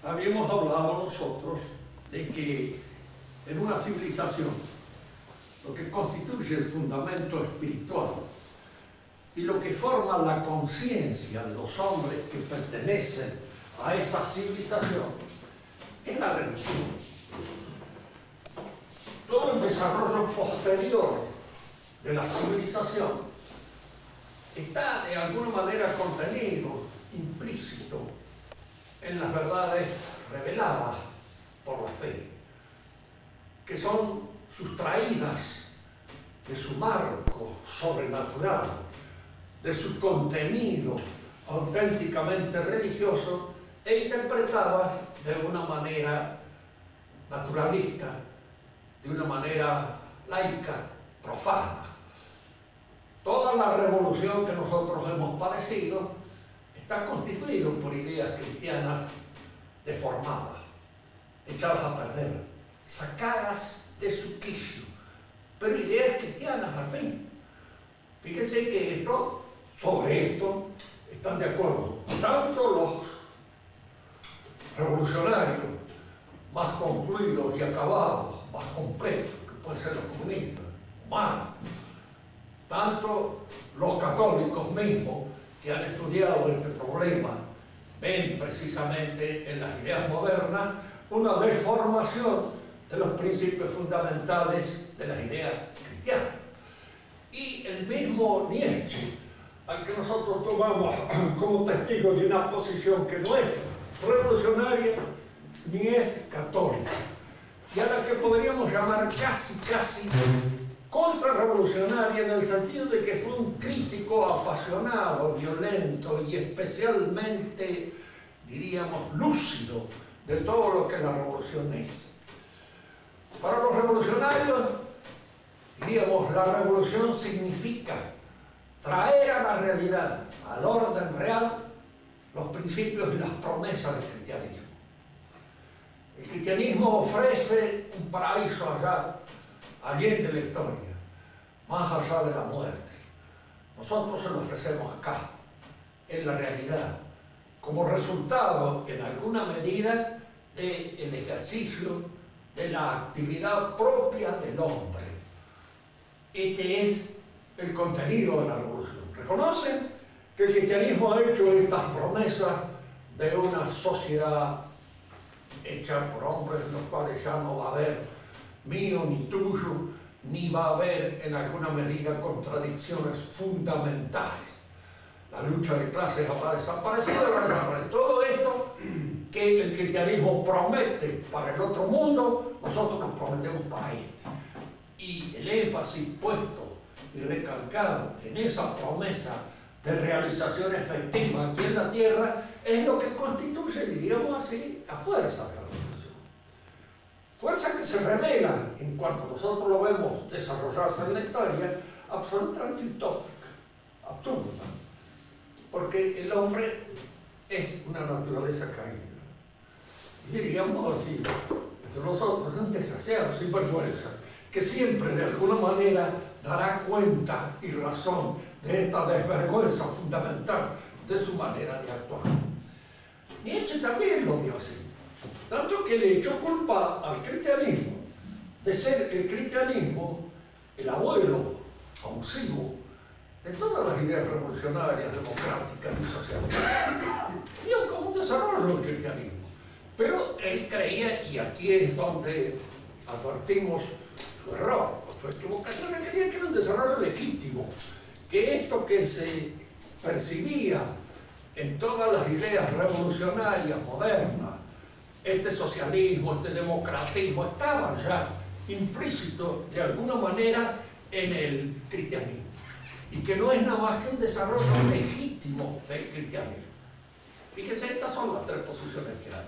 Habíamos hablado nosotros de que en una civilización lo que constituye el fundamento espiritual y lo que forma la conciencia de los hombres que pertenecen a esa civilización es la religión. Todo el desarrollo posterior de la civilización está de alguna manera contenido, implícito, en las verdades reveladas por la fe, que son sustraídas de su marco sobrenatural, de su contenido auténticamente religioso e interpretadas de una manera naturalista, de una manera laica, profana. Toda la revolución que nosotros hemos padecido está constituido por ideas cristianas deformadas, echadas a perder, sacadas de su quicio, pero ideas cristianas al fin. Fíjense que sobre esto están de acuerdo tanto los revolucionarios más concluidos y acabados, más completos, que pueden ser los comunistas, Marx, tanto los católicos mismos que han estudiado este problema, ven precisamente en las ideas modernas una deformación de los principios fundamentales de las ideas cristianas. Y el mismo Nietzsche, al que nosotros tomamos como testigo de una posición que no es revolucionaria ni es católica, y a la que podríamos llamar casi contrarrevolucionaria, en el sentido de que fue un crítico apasionado, violento y especialmente, diríamos, lúcido de todo lo que la revolución es. Para los revolucionarios, diríamos, la revolución significa traer a la realidad, al orden real, los principios y las promesas del cristianismo. El cristianismo ofrece un paraíso allende la historia, más allá de la muerte. Nosotros se lo ofrecemos acá, en la realidad, como resultado, en alguna medida, del ejercicio de la actividad propia del hombre. Este es el contenido de la revolución. Reconocen que el cristianismo ha hecho estas promesas de una sociedad hecha por hombres, en los cuales ya no va a haber mío ni tuyo, ni va a haber en alguna medida contradicciones fundamentales. La lucha de clases ha desaparecido, todo esto que el cristianismo promete para el otro mundo, nosotros nos prometemos para este. Y el énfasis puesto y recalcado en esa promesa de realización efectiva aquí en la tierra es lo que constituye, diríamos así, la fuerza de la revolución. Fuerza que se revela, en cuanto nosotros lo vemos desarrollarse en la historia, absolutamente utópica, absurda, porque el hombre es una naturaleza caída. Y diríamos así, entre nosotros, un desgraciado sin vergüenza, que siempre de alguna manera dará cuenta y razón de esta desvergüenza fundamental de su manera de actuar. Nietzsche también lo vio así, tanto que le echó culpa al cristianismo de ser el cristianismo el abuelo abusivo de todas las ideas revolucionarias, democráticas y socialistas. Vio como un desarrollo del cristianismo, pero él creía, y aquí es donde advertimos su error, su equivocación, él creía que era un desarrollo legítimo, que esto que se percibía en todas las ideas revolucionarias modernas, este socialismo, este democratismo, estaban ya implícitos de alguna manera en el cristianismo, y que no es nada más que un desarrollo legítimo del cristianismo. Fíjense, estas son las tres posiciones que hay.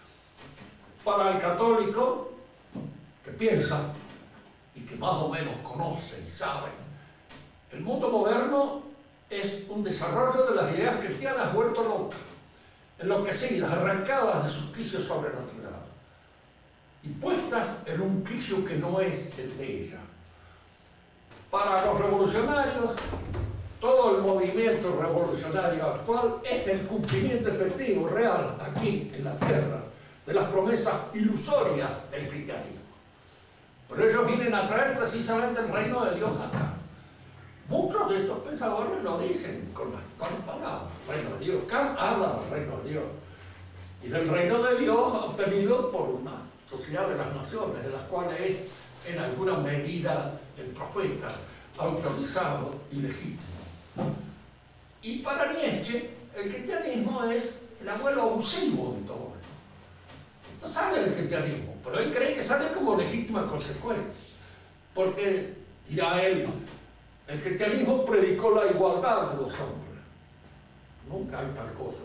Para el católico, que piensa y que más o menos conoce y sabe, el mundo moderno es un desarrollo de las ideas cristianas vuelto locas, enloquecidas, arrancadas de sus quicios sobrenaturales y puestas en un quicio que no es el de ellas. Para los revolucionarios, todo el movimiento revolucionario actual es el cumplimiento efectivo, real, aquí en la tierra, de las promesas ilusorias del cristianismo. Pero ellos vienen a traer precisamente el reino de Dios acá. Muchos de estos pensadores lo dicen con las palabras, reino de Dios. Kant habla del reino de Dios y del reino de Dios obtenido por una sociedad de las naciones, de las cuales es en alguna medida el profeta autorizado y legítimo. Y para Nietzsche, el cristianismo es el abuelo abusivo de todo esto. Esto sale del cristianismo, pero él cree que sale como legítima consecuencia. Porque, dirá él, el cristianismo predicó la igualdad de los hombres. Nunca hay tal cosa.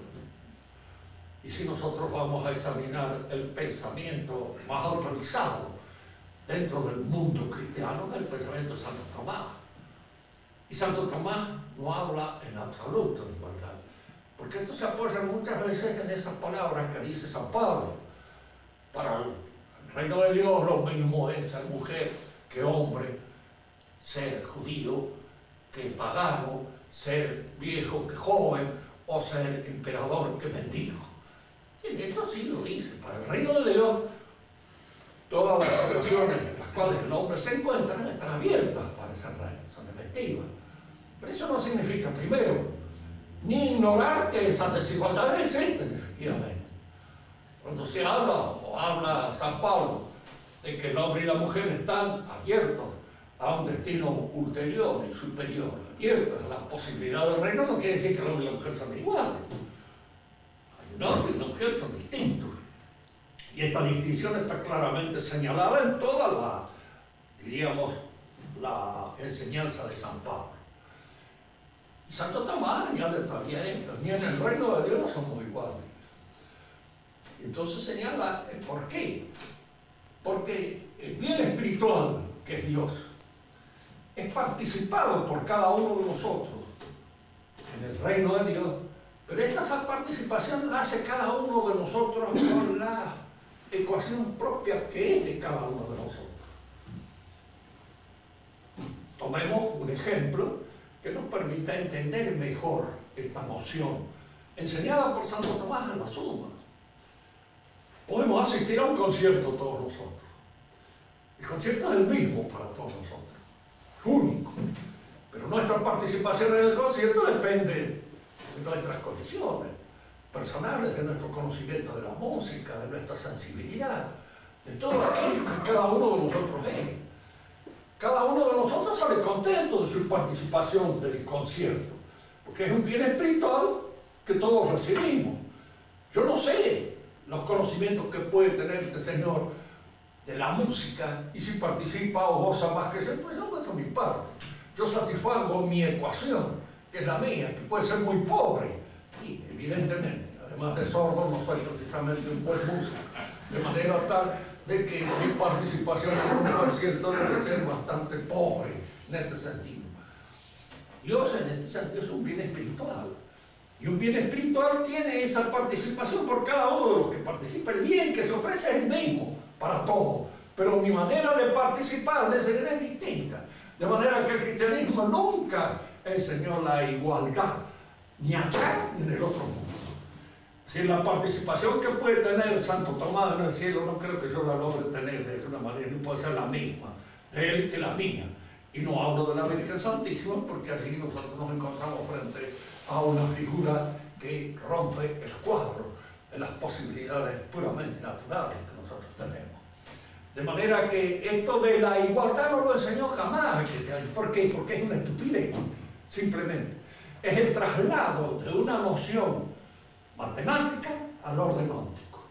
Y si nosotros vamos a examinar el pensamiento más autorizado dentro del mundo cristiano, del pensamiento de Santo Tomás. Y Santo Tomás no habla en absoluto de igualdad, porque esto se apoya muchas veces en esas palabras que dice San Pablo. Para el reino de Dios lo mismo es ser mujer que hombre, ser judío que pagano, ser viejo que joven, o ser emperador que mendigo. Y en esto sí lo dice. Para el reino de Dios, todas las situaciones en las cuales el hombre se encuentra están abiertas para ese reino, son efectivas. Pero eso no significa, primero, ni ignorar que esas desigualdades existen, efectivamente. Cuando se habla, o habla San Pablo, de que el hombre y la mujer están abiertos a un destino ulterior y superior, abiertos a la posibilidad del reino, no quiere decir que el hombre y la mujer son iguales. El hombre y la mujer son distintos. Y esta distinción está claramente señalada en toda la, diríamos, la enseñanza de San Pablo. Y Santo Tomás añade todavía esto: ni en el reino de Dios somos iguales. Y entonces señala el por qué. Porque el bien espiritual, que es Dios, es participado por cada uno de nosotros en el reino de Dios, pero esta participación la hace cada uno de nosotros con la ecuación propia que es de cada uno de nosotros. Tomemos un ejemplo que nos permita entender mejor esta noción, enseñada por Santo Tomás en la Suma. Podemos asistir a un concierto todos nosotros. El concierto es el mismo para todos nosotros, único. Pero nuestra participación en el concierto depende de nuestras condiciones personales, de nuestro conocimiento de la música, de nuestra sensibilidad, de todo aquello que cada uno de nosotros es. Cada uno de nosotros sale contento de su participación del concierto, porque es un bien espiritual que todos recibimos. Yo no sé los conocimientos que puede tener este señor de la música, y si participa o goza más que yo, pues yo no, eso es mi parte. Yo satisfago mi ecuación, que es la mía, que puede ser muy pobre, y evidentemente, además de sordo, no soy precisamente un buen músico, de manera tal de que mi participación en un concierto debe ser bastante pobre en este sentido. Dios en este sentido es un bien espiritual, y un bien espiritual tiene esa participación por cada uno de los que participa. El bien que se ofrece es el mismo para todos, pero mi manera de participar de ese bien es distinta, de manera que el cristianismo nunca enseñó la igualdad, ni acá ni en el otro mundo. Si la participación que puede tener Santo Tomás en el cielo, no creo que yo la logre tener de una manera, no puede ser la misma de él que la mía. Y no hablo de la Virgen Santísima, porque allí nosotros nos encontramos frente a una figura que rompe el cuadro de las posibilidades puramente naturales que nosotros tenemos. De manera que esto de la igualdad no lo enseñó jamás el cristianismo. ¿Por qué? Porque es una estupidez, simplemente. Es el traslado de una noción matemática al orden óptico.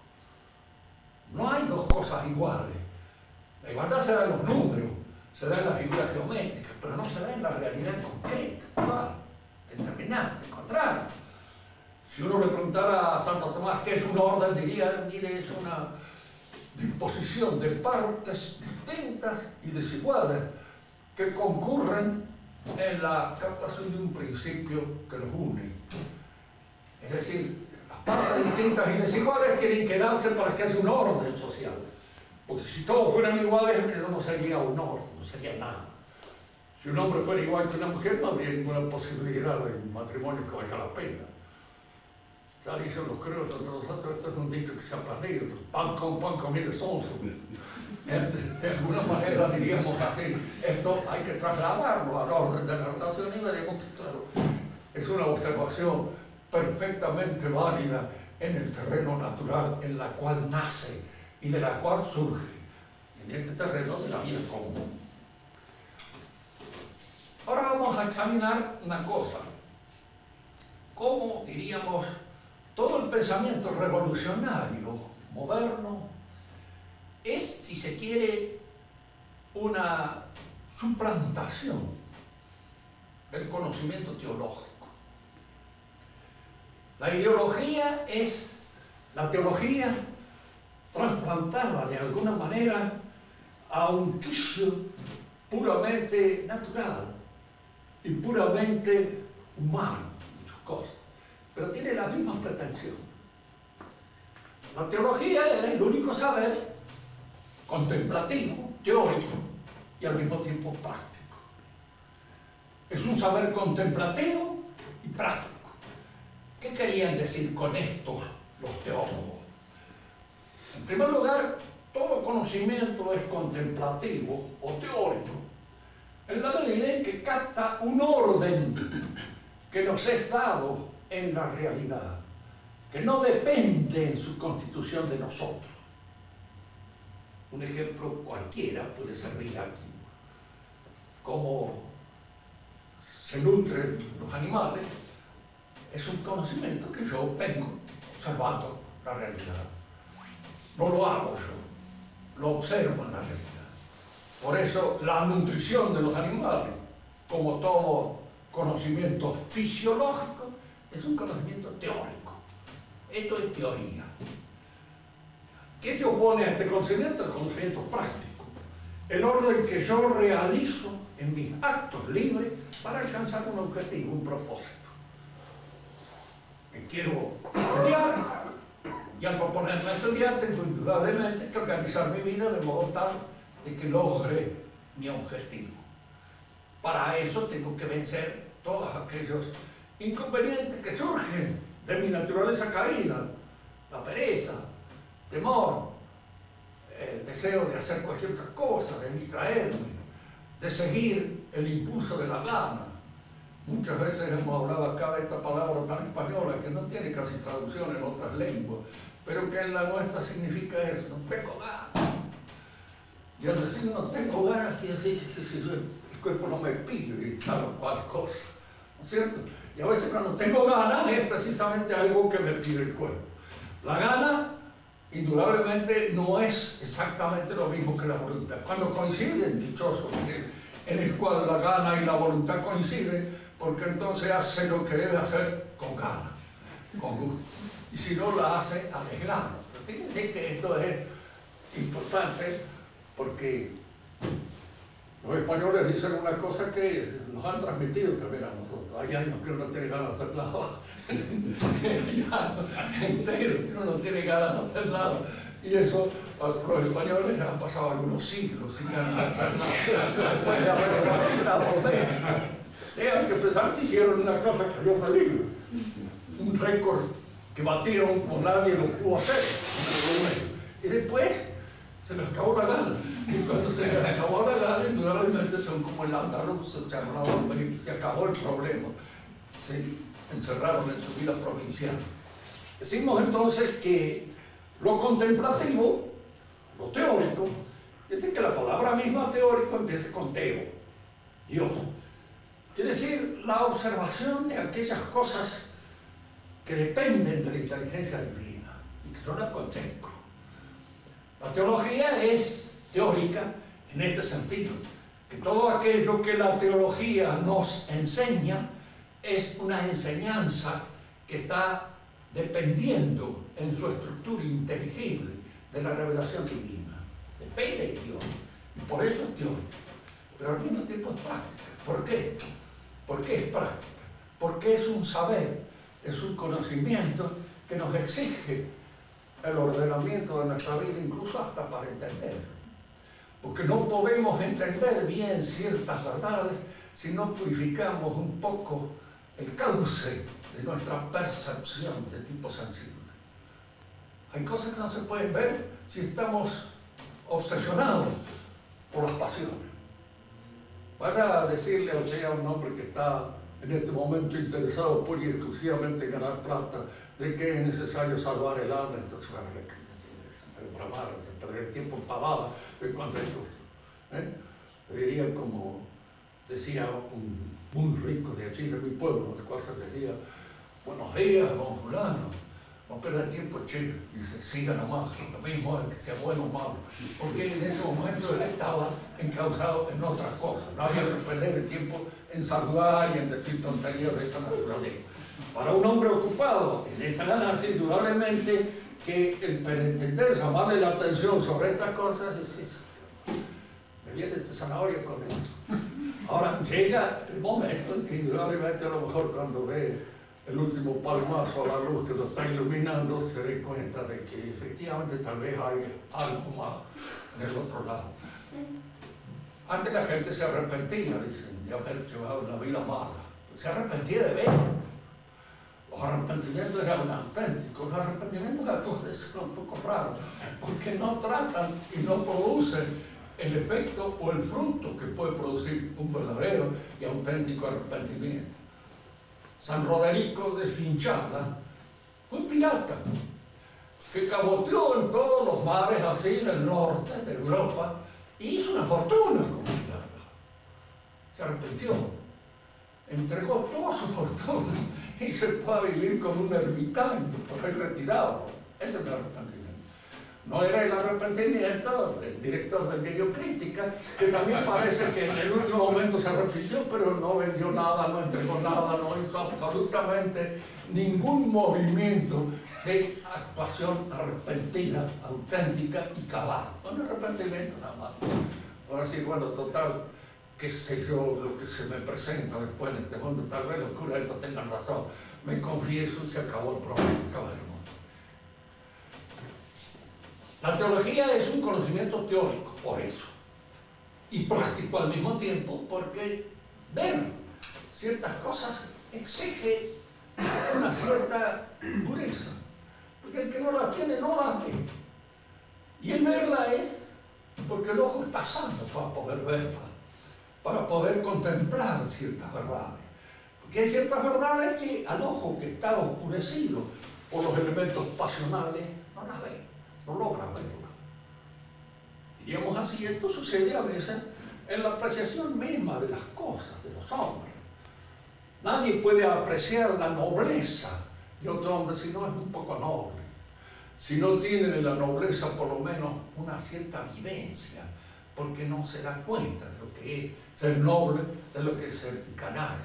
No hay dos cosas iguales. La igualdad se da en los números, se da en las figuras geométricas, pero no se da en la realidad concreta, actual, determinante, al contrario. Si uno le preguntara a Santo Tomás qué es un orden, diría, mire, es una disposición de partes distintas y desiguales que concurren en la captación de un principio que los une. Es decir, las partes distintas y desiguales tienen que darse para que haya un orden social. Porque si todos fueran iguales, es que no sería un orden, no sería nada. Si un hombre fuera igual que una mujer, no habría ninguna posibilidad de un matrimonio que valga la pena. Ya dicen los criollos de nosotros, esto es un dicho que se ha aprendido, pan con pan comido sonso. De alguna manera diríamos así, esto hay que trasladarlo al orden de la relación y veremos que, claro, es una observación perfectamente válida en el terreno natural en la cual nace y de la cual surge, en este terreno de la vida común. Ahora vamos a examinar una cosa, cómo, diríamos, todo el pensamiento revolucionario, moderno, es, si se quiere, una suplantación del conocimiento teológico. La ideología es la teología trasplantada de alguna manera a un quicio puramente natural y puramente humano, muchas cosas, pero tiene las mismas pretensiones. La teología era el único saber contemplativo, teórico y al mismo tiempo práctico. Es un saber contemplativo y práctico. ¿Qué querían decir con esto los teólogos? En primer lugar, todo conocimiento es contemplativo o teórico en la medida en que capta un orden que nos es dado en la realidad, que no depende en su constitución de nosotros. Un ejemplo cualquiera puede servir aquí. Cómo se nutren los animales es un conocimiento que yo obtengo observando la realidad. No lo hago yo, lo observo en la realidad. Por eso la nutrición de los animales, como todo conocimiento fisiológico, es un conocimiento teórico. Esto es teoría. ¿Qué se opone a este conocimiento? El conocimiento práctico. El orden que yo realizo en mis actos libres para alcanzar un objetivo, un propósito. Quiero estudiar, y al proponerme estudiar tengo indudablemente que organizar mi vida de modo tal de que logre mi objetivo. Para eso tengo que vencer todos aquellos inconvenientes que surgen de mi naturaleza caída, la pereza, temor, el deseo de hacer cualquier otra cosa, de distraerme, de seguir el impulso de la gana. Muchas veces hemos hablado acá de esta palabra tan española que no tiene casi traducción en otras lenguas, pero que en la nuestra significa eso, no tengo ganas. Y al decir no tengo ganas, quiere decir que el cuerpo no me pide tal o cual cosa, ¿no es cierto? Y a veces cuando tengo ganas es precisamente algo que me pide el cuerpo. La gana, indudablemente, no es exactamente lo mismo que la voluntad. Cuando coinciden, dichosos, en el cual la gana y la voluntad coinciden, porque entonces hace lo que debe hacer con ganas, con gusto. Y si no, la hace a desgrano. Fíjense que esto es importante porque los españoles dicen una cosa que nos han transmitido también a nosotros. Hay años que uno no tiene ganas de hacer nada. Entero que uno no tiene ganas de hacer nada. Y eso, los españoles han pasado algunos siglos sin ganas de hacer nada. Después de haber una tengan que pensar que hicieron una cosa que salió peligro. Un récord que batieron como nadie lo pudo hacer. Y después se les acabó la gana. Y cuando se les acabó la gana, indudablemente son como el andaluz, se echaron la bomba y se acabó el problema. Se encerraron en su vida provincial. Decimos entonces que lo contemplativo, lo teórico, es decir, que la palabra misma teórico empieza con teo, Dios. Quiere decir la observación de aquellas cosas que dependen de la inteligencia divina y que yo las contemplo. La teología es teórica en este sentido, que todo aquello que la teología nos enseña es una enseñanza que está dependiendo en su estructura inteligible de la revelación divina. Depende de Dios, y por eso es teórica, pero al mismo tiempo es práctica. ¿Por qué? ¿Por qué es práctica? Porque es un saber, es un conocimiento que nos exige el ordenamiento de nuestra vida, incluso hasta para entender. Porque no podemos entender bien ciertas verdades si no purificamos un poco el cauce de nuestra percepción de tipo sensible. Hay cosas que no se pueden ver si estamos obsesionados por las pasiones. Para decirle a usted a un hombre que está en este momento interesado pura y exclusivamente en ganar plata, de que es necesario salvar el alma, entonces va a bramar, perder tiempo en pavada en cuanto a esto. Le diría como decía un muy rico de aquí de mi pueblo, el cual se decía: buenos días, don fulano, no pierda tiempo, chico. Dice: siga nomás, lo mismo es que sea bueno o malo. Porque en ese momento él estaba encauzado en otras cosas. No había que perder el tiempo en saludar y en decir tonterías de esa naturaleza. Para un hombre ocupado en esa ganancia, indudablemente que el pretender llamarle la atención sobre estas cosas es me viene esta zanahoria con eso. Ahora llega el momento en que indudablemente a lo mejor cuando ve el último palmazo a la luz que lo está iluminando, se dé cuenta de que efectivamente tal vez hay algo más en el otro lado. Antes la gente se arrepentía, dicen, de haber llevado una vida mala. Se arrepentía de ver. Los arrepentimientos eran auténticos. Los arrepentimientos actuales son un poco raros, porque no tratan y no producen el efecto o el fruto que puede producir un verdadero y auténtico arrepentimiento. San Roderico de Finchala fue un pirata que caboteó en todos los mares así del norte de Europa y hizo una fortuna como pirata. Se arrepintió, entregó toda su fortuna y se fue a vivir como un ermitaño por ahí retirado. Ese es el arrepentimiento. No era el arrepentimiento del director de Bibliocrítica, que también parece que en el último momento se arrepintió, pero no vendió nada, no entregó nada, no hizo absolutamente ningún movimiento de actuación arrepentina, auténtica y cabal. No un arrepentimiento nada más. Voy a decir, bueno, total, qué sé yo, lo que se me presenta después en este mundo, tal vez los curas estos tengan razón. Me confieso y se acabó el problema. La teología es un conocimiento teórico, por eso, y práctico al mismo tiempo, porque ver ciertas cosas exige una cierta pureza, porque el que no la tiene no la ve, y el verla es porque el ojo está sano para poder verla, para poder contemplar ciertas verdades, porque hay ciertas verdades que al ojo que está oscurecido por los elementos pasionales no las ve. No logran verla. Diríamos así, esto sucede a veces en la apreciación misma de las cosas, de los hombres. Nadie puede apreciar la nobleza de otro hombre si no es un poco noble, si no tiene de la nobleza por lo menos una cierta vivencia, porque no se da cuenta de lo que es ser noble, de lo que es ser canalla.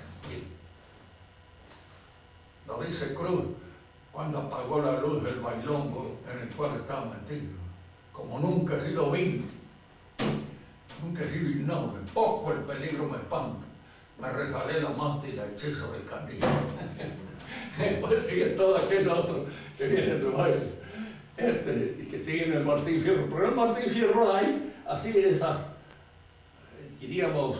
Lo dice Cruz cuando apagó la luz del bailongo en el cual estaba metido. Como nunca he sido vil, nunca he sido innoble, poco el peligro me espanta, me resbalé la manta y la eché sobre el candil. Después sigue todo aquel otro que viene del baile, y que sigue en el Martín Fierro. Pero el Martín Fierro hay así esas, diríamos,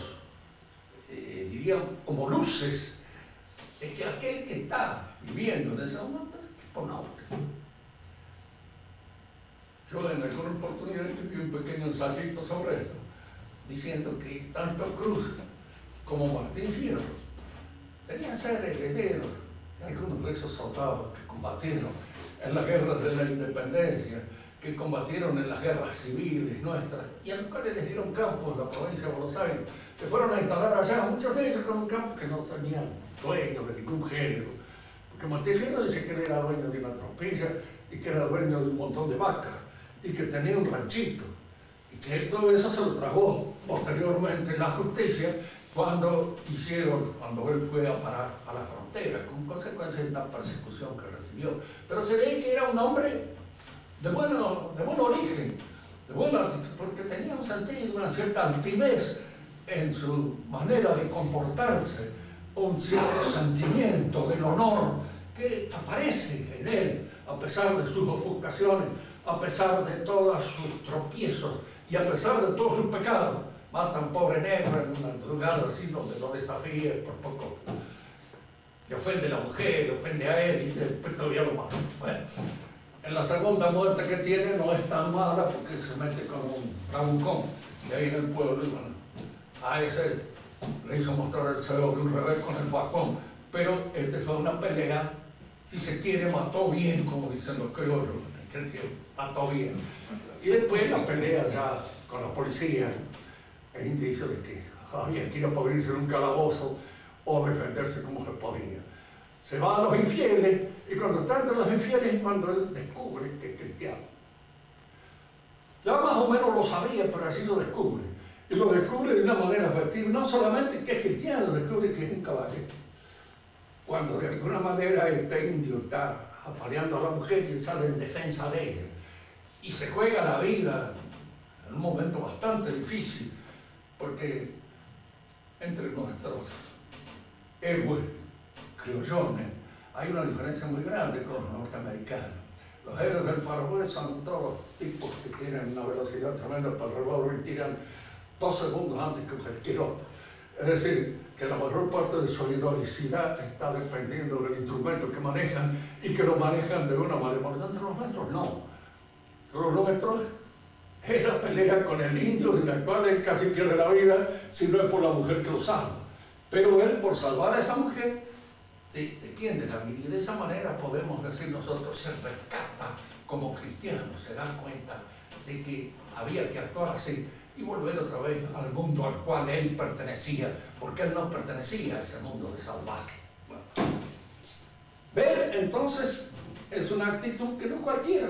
como luces, es que aquel que está viviendo en ese momento es tipo noble. Yo en alguna oportunidad escribí un pequeño ensayito sobre esto, diciendo que tanto Cruz como Martín Fierro tenían que ser herederos de algunos de esos soldados que combatieron en las guerras de la independencia, que combatieron en las guerras civiles nuestras, y a los cuales les dieron campo en la provincia de Buenos Aires, que fueron a instalar allá, muchos de ellos con un campo que no tenían dueño de ningún género, porque Martín Fierro dice que él era dueño de una tropilla y que era dueño de un montón de vacas y que tenía un ranchito, y que él todo eso se lo tragó posteriormente en la justicia cuando él fue a parar a la frontera, con consecuencia de una persecución que recibió. Pero se ve que era un hombre de buen origen, porque tenía un sentido, una cierta altivez en su manera de comportarse, un cierto sentimiento del honor que aparece en él, a pesar de sus ofuscaciones, a pesar de todos sus tropiezos y a pesar de todos sus pecados. Mata a un pobre negro en un lugar así donde lo desafía por poco. le ofende a la mujer, le ofende a él y después todavía lo mata. Bueno, en la segunda muerte que tiene no es tan mala porque se mete con un bravucón de ahí en el pueblo y bueno, a ese le hizo mostrar el cebo de un revés con el bastón, pero este fue una pelea, si se quiere, mató bien, como dicen los criollos, mató bien. Y después la pelea ya con la policía, el indicio de que había que ir a pudrirse en un calabozo o defenderse como se podía. Se va a los infieles y cuando está entre los infieles es cuando él descubre que es cristiano. Ya más o menos lo sabía, pero así lo descubre. Y lo descubre de una manera efectiva. No solamente que es cristiano, descubre que es un caballero. Cuando de alguna manera este indio está apaleando a la mujer y él sale en defensa de ella. Y se juega la vida en un momento bastante difícil, porque entre nuestros héroes criollones hay una diferencia muy grande con los norteamericanos. Los héroes del Far West son todos los tipos que tienen una velocidad tremenda para el revólver y tiran 2 segundos antes que cualquier otro. Es decir, que la mayor parte de su heroicidad está dependiendo del instrumento que manejan y que lo manejan de una manera. Por tanto, los nuestros no. Los nuestros es la pelea con el indio en la cual él casi pierde la vida si no es por la mujer que lo salva. Pero él, por salvar a esa mujer, se defiende la vida y de esa manera podemos decir nosotros, se rescata como cristiano, se da cuenta de que había que actuar así y volver otra vez al mundo al cual él pertenecía, porque él no pertenecía a ese mundo de salvaje. Bueno. Ver entonces es una actitud que no cualquiera.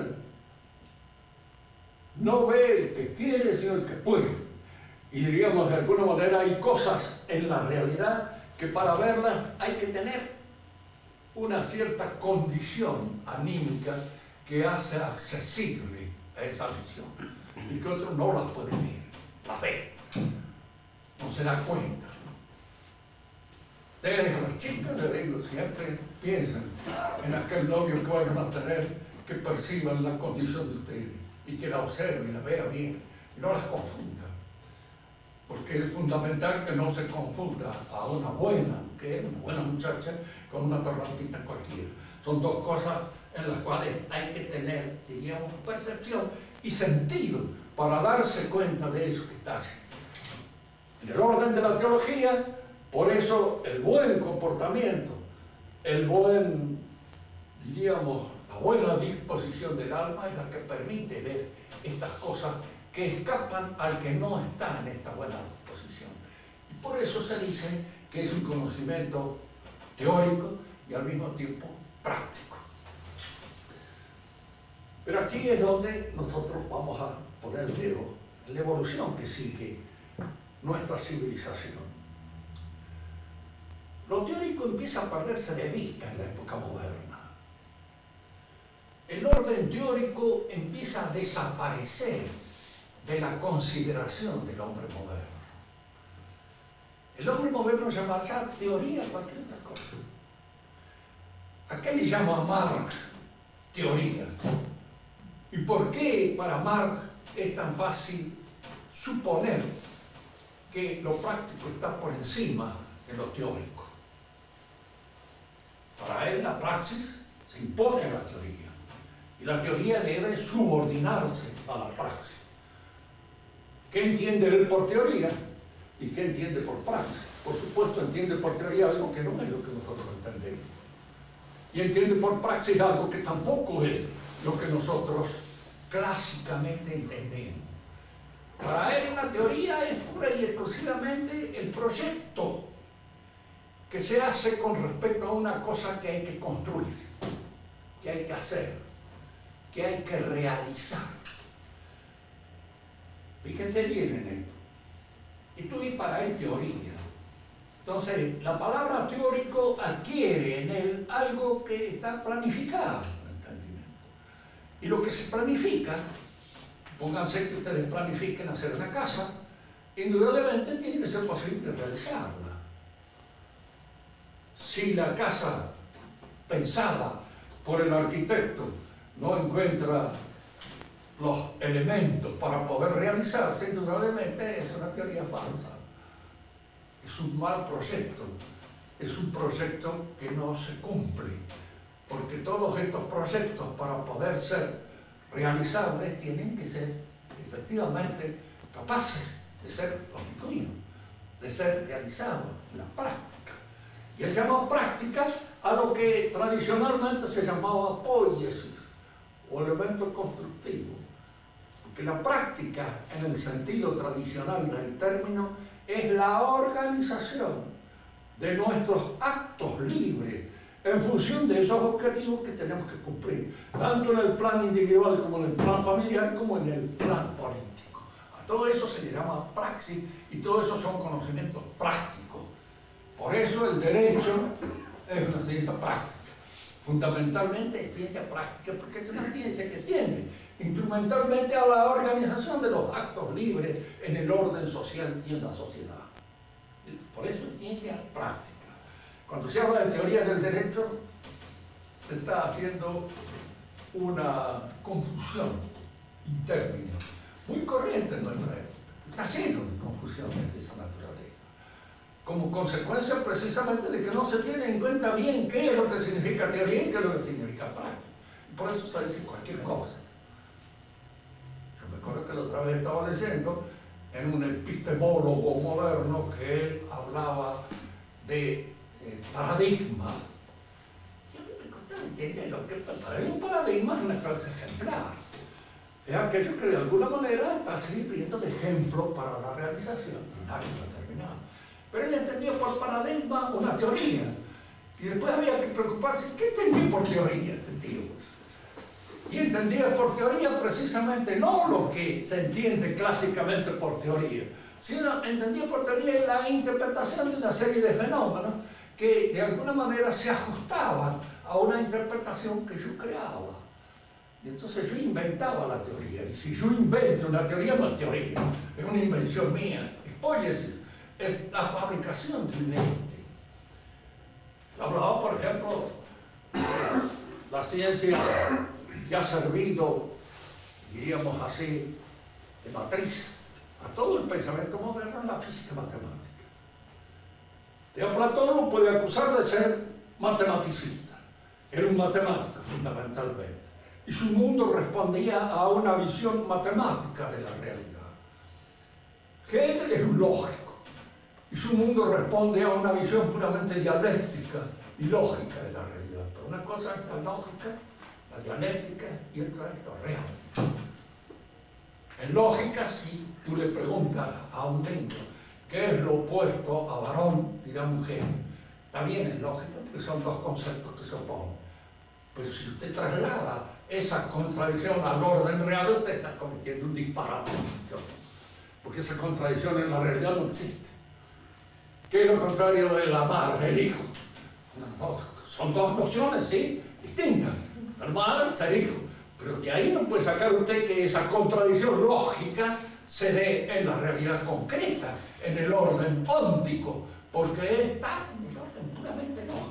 No ve el que quiere, sino el que puede. Y diríamos, de alguna manera, hay cosas en la realidad que para verlas hay que tener una cierta condición anímica que hace accesible a esa visión y que otros no las pueden ver, las ve, no se da cuenta. Ustedes, las chicas, les digo, siempre piensen en aquel novio que vayan a tener, que perciban la condición de ustedes y que la observen y la vean bien y no las confundan, porque es fundamental que no se confunda a una buena mujer, una buena muchacha con una torrantita cualquiera. Son dos cosas en las cuales hay que tener, diríamos, percepción y sentido para darse cuenta de eso que está haciendo. En el orden de la teología, por eso el buen comportamiento, el buen, diríamos, la buena disposición del alma es la que permite ver estas cosas que escapan al que no está en esta buena disposición. Y por eso se dice que es un conocimiento teórico y al mismo tiempo práctico. Pero aquí es donde nosotros vamos a poner el dedo en la evolución que sigue nuestra civilización. Lo teórico empieza a perderse de vista en la época moderna. El orden teórico empieza a desaparecer de la consideración del hombre moderno. El hombre moderno llama ya teoría a cualquier otra cosa. ¿A qué le llama a Marx teoría? ¿Y por qué para Marx es tan fácil suponer que lo práctico está por encima de lo teórico? Para él la praxis se impone a la teoría y la teoría debe subordinarse a la praxis. ¿Qué entiende él por teoría y qué entiende por praxis? Por supuesto, entiende por teoría algo que no es lo que nosotros entendemos. Y entiende por praxis algo que tampoco es lo que nosotros clásicamente entendemos. Para él una teoría es pura y exclusivamente el proyecto que se hace con respecto a una cosa que hay que construir, que hay que hacer, que hay que realizar. Fíjense bien en esto. Esto es para él teoría. Entonces, la palabra teórico adquiere en él algo que está planificado en el entendimiento. Y lo que se planifica, pónganse que ustedes planifiquen hacer una casa, indudablemente tiene que ser posible realizarla. Si la casa pensada por el arquitecto no encuentra los elementos para poder realizarse, indudablemente es una teoría falsa. Es un mal proyecto es un proyecto que no se cumple, porque todos estos proyectos, para poder ser realizables, tienen que ser efectivamente capaces de ser constituidos, de ser realizados en la práctica. Y él llamó práctica a lo que tradicionalmente se llamaba poiesis, o elemento constructivo. Porque la práctica, en el sentido tradicional del término, es la organización de nuestros actos libres en función de esos objetivos que tenemos que cumplir, tanto en el plan individual como en el plan familiar, como en el plan político. A todo eso se le llama praxis y todo eso son conocimientos prácticos. Por eso el derecho es una ciencia práctica. Fundamentalmente es ciencia práctica porque es una ciencia que tiende instrumentalmente a la organización de los actos libres en el orden social y en la sociedad. Por eso es ciencia práctica. Cuando se habla de teoría del derecho, se está haciendo una confusión interna, muy corriente en nuestra época. Está lleno de confusiones de esa naturaleza, como consecuencia precisamente de que no se tiene en cuenta bien qué es lo que significa teoría y qué es lo que significa práctica. Y por eso se dice cualquier cosa. Yo me acuerdo que la otra vez estaba leyendo en un epistemólogo moderno que él hablaba de paradigma. Y a mí me costaba entender lo que para él un paradigma es una clase ejemplar. Es aquello que de alguna manera está sirviendo de ejemplo para la realización en algo determinado. Pero él entendía por paradigma una teoría. Y después había que preocuparse, ¿qué entendía por teoría este tío? Y entendía por teoría precisamente no lo que se entiende clásicamente por teoría, sino entendía por teoría la interpretación de una serie de fenómenos que de alguna manera se ajustaban a una interpretación que yo creaba. Y entonces yo inventaba la teoría. Y si yo invento una teoría, no es teoría, es una invención mía. Hipótesis es la fabricación de un ente. Hablaba, por ejemplo, la ciencia que ha servido, diríamos así, de matriz a todo el pensamiento moderno en la física matemática. A Platón lo puede acusar de ser matematicista. Era un matemático fundamentalmente. Y su mundo respondía a una visión matemática de la realidad. Hegel es un lógico. Y su mundo responde a una visión puramente dialéctica y lógica de la realidad. Pero una cosa es la lógica, la dialéctica, y otra es lo real. En lógica, si tú le preguntas a un niño qué es lo opuesto a varón, dirá mujer. Está bien en lógica, porque son dos conceptos que se oponen. Pero si usted traslada esa contradicción al orden real, usted está cometiendo un disparate. Porque esa contradicción en la realidad no existe. ¿Qué es lo contrario de la madre, el hijo? Son dos nociones, ¿sí? Distintas. El madre, ser hijo. Pero de ahí no puede sacar usted que esa contradicción lógica se dé en la realidad concreta, en el orden óntico, porque está en el orden puramente lógico.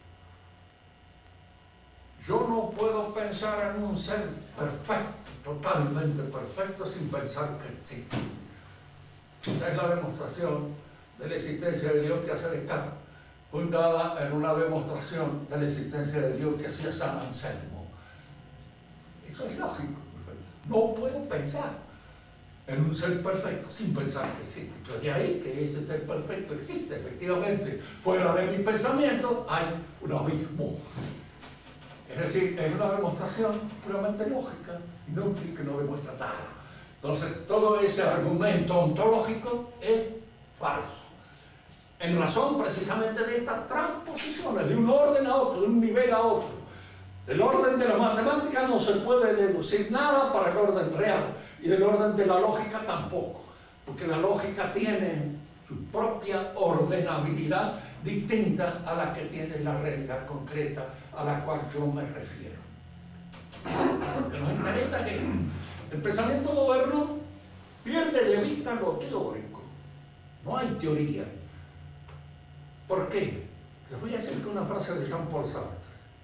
Yo no puedo pensar en un ser perfecto, totalmente perfecto, sin pensar que existe. Esa es la demostración de la existencia de Dios que hace Descartes, fundada en una demostración de la existencia de Dios que hacía San Anselmo. Eso es lógico. No puedo pensar en un ser perfecto sin pensar que existe. Pero de ahí que ese ser perfecto existe, efectivamente. Fuera de mi pensamiento hay un abismo. Es decir, es una demostración puramente lógica, inútil, que no demuestra nada. Entonces, todo ese argumento ontológico es falso. En razón precisamente de estas transposiciones, de un orden a otro, de un nivel a otro. Del orden de la matemática no se puede deducir nada para el orden real, y del orden de la lógica tampoco, porque la lógica tiene su propia ordenabilidad distinta a la que tiene la realidad concreta a la cual yo me refiero. Lo que nos interesa es que el pensamiento moderno pierde de vista lo teórico. No hay teoría. ¿Por qué? Les voy a decir que una frase de Jean-Paul Sartre.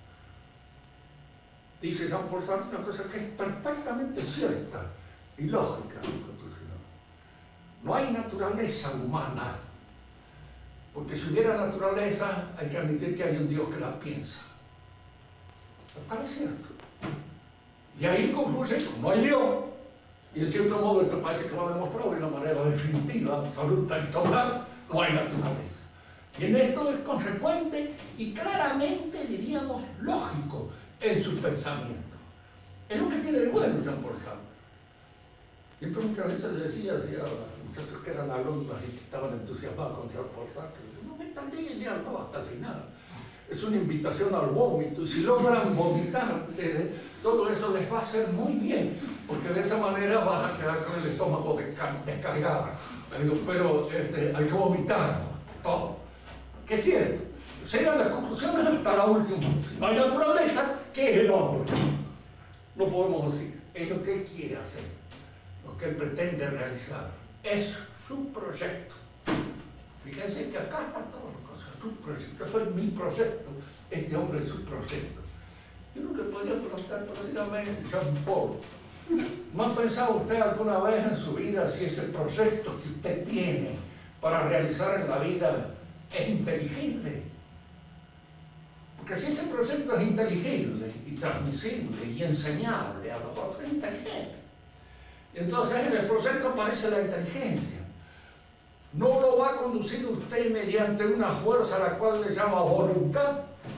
Dice Jean-Paul Sartre una cosa que es perfectamente cierta y lógica. No hay naturaleza humana Porque si hubiera naturaleza, hay que admitir que hay un Dios que la piensa. ¿Me parece cierto? Y ahí concluye, como hay Dios, y en cierto modo esto parece que lo ha demostrado de una manera definitiva, absoluta y total, no hay naturaleza. Y en esto es consecuente y claramente, diríamos, lógico en su pensamiento. Es lo que tiene de bueno Jean-Paul Sartre. Siempre muchas veces le decía a muchachos que eran alumnos y que estaban entusiasmados con Jean-Paul Sartre, no me están leyendo hasta el final. Es una invitación al vómito, y si logran vomitar, todo eso les va a hacer muy bien, porque de esa manera van a quedar con el estómago descargado. Pero hay que vomitar todo. Que es cierto, llegan las conclusiones hasta la última. Si no hay naturaleza, ¿qué es el hombre? No podemos decir, es lo que él quiere hacer, lo que él pretende realizar, es su proyecto. Fíjense que acá está todo. Su proyecto, fue mi proyecto, este hombre es su proyecto. Yo no le podría preguntar, pero dígame, Jean-Paul, ¿no ha pensado usted alguna vez en su vida si ese proyecto que usted tiene para realizar en la vida es inteligible? Porque si ese proyecto es inteligible y transmisible y enseñable a los otros, es inteligente. Y entonces en el proyecto aparece la inteligencia. No lo va a conducir usted mediante una fuerza a la cual le llama voluntad,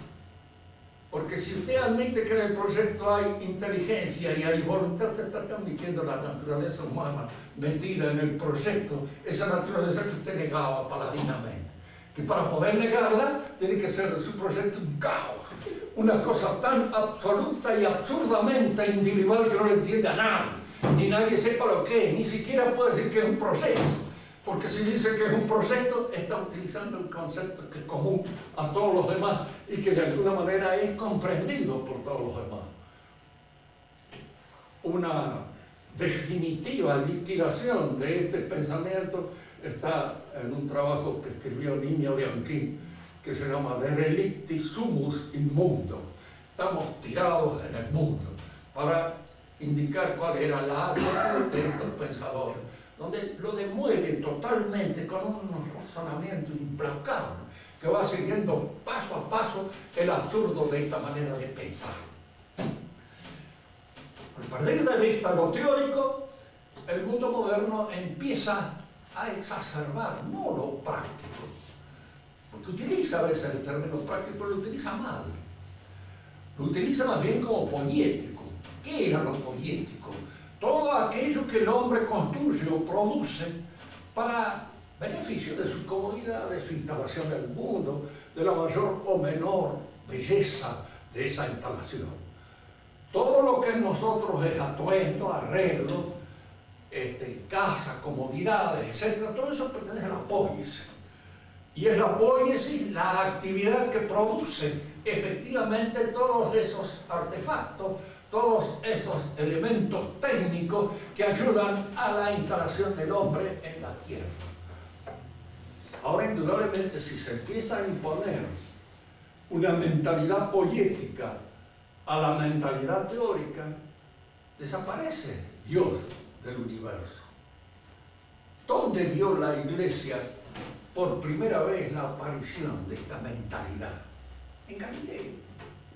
porque si usted admite que en el proyecto hay inteligencia y hay voluntad, usted está admitiendo la naturaleza humana metida en el proyecto, esa naturaleza que usted negaba paladinamente. Que para poder negarla, tiene que ser de su proyecto un caos, una cosa tan absoluta y absurdamente individual que no le entiende a nadie, ni nadie sepa lo que es, ni siquiera puede decir que es un proyecto. Porque si dice que es un proyecto, está utilizando un concepto que es común a todos los demás y que de alguna manera es comprendido por todos los demás. Una definitiva liquidación de este pensamiento está en un trabajo que escribió Niño de Anquín, que se llama De Relicti Sumus in Mundo. Estamos tirados en el mundo, para indicar cuál era la actitud de estos pensadores, donde lo demueve totalmente con un razonamiento implacable que va siguiendo paso a paso el absurdo de esta manera de pensar. Al perder de vista lo teórico, el mundo moderno empieza a exacerbar, no lo práctico, porque utiliza a veces el término práctico, pero lo utiliza mal. Lo utiliza más bien como poético. ¿Qué era lo poético? Todo aquello que el hombre construye o produce para beneficio de su comodidad, de su instalación en el mundo, de la mayor o menor belleza de esa instalación. Todo lo que en nosotros es atuendo, arreglo, casa, comodidades, etc., todo eso pertenece a la poiesis. Y es la poiesis la actividad que produce efectivamente todos esos artefactos, todos esos elementos técnicos que ayudan a la instalación del hombre en la tierra. Ahora, indudablemente, si se empieza a imponer una mentalidad poética a la mentalidad teórica, desaparece Dios del universo. ¿Dónde vio la Iglesia por primera vez la aparición de esta mentalidad? En Galileo.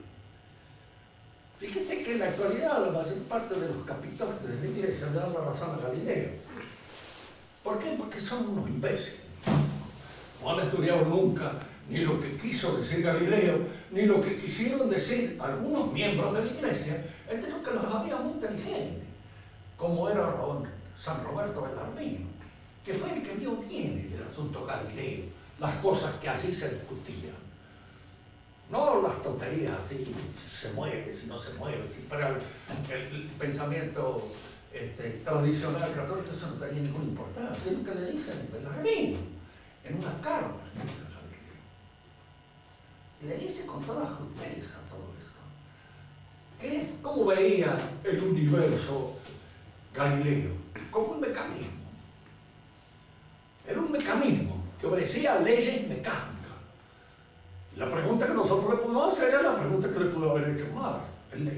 Fíjense que en la actualidad la mayor parte de los capitales de la Iglesia le dan la razón a Galileo. ¿Por qué? Porque son unos imbéciles. No han estudiado nunca ni lo que quiso decir Galileo, ni lo que quisieron decir algunos miembros de la Iglesia, entre los que los había muy inteligentes, como era San Roberto Bellarmino, que fue el que vio bien el asunto Galileo, las cosas que así se discutían. No las tonterías así, si se mueve, si no se mueve, si para el pensamiento tradicional católico, eso no tenía ninguna importancia. Es lo que le dicen Bellarmino en una carta a Galileo. Y le dice con toda justeza todo eso. ¿Cómo veía el universo Galileo? Como un mecanismo. Era un mecanismo que obedecía a leyes mecánicas. La pregunta que nosotros le podemos hacer es la pregunta que le pudo haber hecho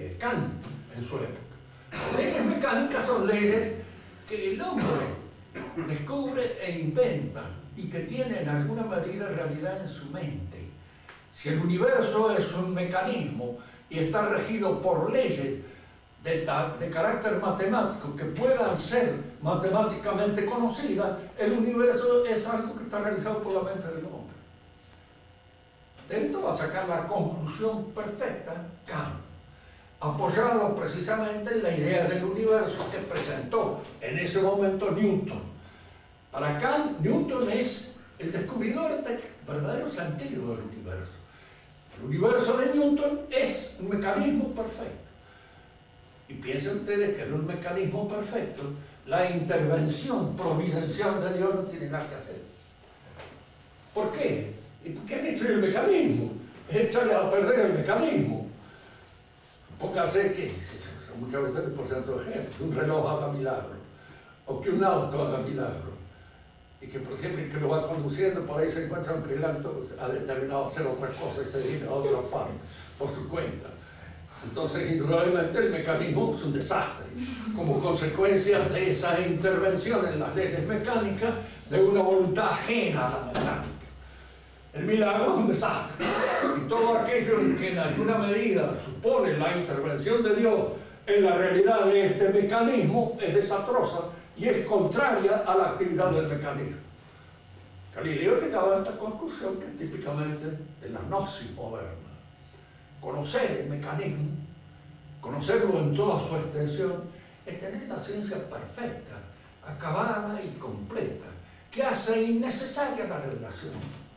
Kant en su época. Las leyes mecánicas son leyes que el hombre descubre e inventa y que tiene en alguna medida realidad en su mente. Si el universo es un mecanismo y está regido por leyes de carácter matemático que puedan ser matemáticamente conocidas, el universo es algo que está realizado por la mente del hombre. De esto va a sacar la conclusión perfecta Kant, apoyado precisamente en la idea del universo que presentó en ese momento Newton. Para Kant, Newton es el descubridor del verdadero sentido del universo. El universo de Newton es un mecanismo perfecto. Y piensen ustedes que en un mecanismo perfecto, la intervención providencial de Dios no tiene nada que hacer. ¿Por qué? ¿Y por qué es destruir el mecanismo? Es echarle a perder el mecanismo. Póngase que, muchas veces por cierto ejemplo, que un reloj haga milagro, o que un auto haga milagro, y que por ejemplo el que lo va conduciendo por ahí se encuentra que el auto ha determinado hacer otra cosa y se dirige a otra parte por su cuenta. Entonces, indudablemente, el mecanismo es un desastre, como consecuencia de esa intervención en las leyes mecánicas de una voluntad ajena a la mecánica. El milagro es un desastre, y todo aquello que en alguna medida supone la intervención de Dios en la realidad de este mecanismo es desastrosa y es contraria a la actividad del mecanismo. Galileo llegaba a esta conclusión que es típicamente de la gnosis moderna. Conocer el mecanismo, conocerlo en toda su extensión, es tener la ciencia perfecta, acabada y completa, que hace innecesaria la revelación.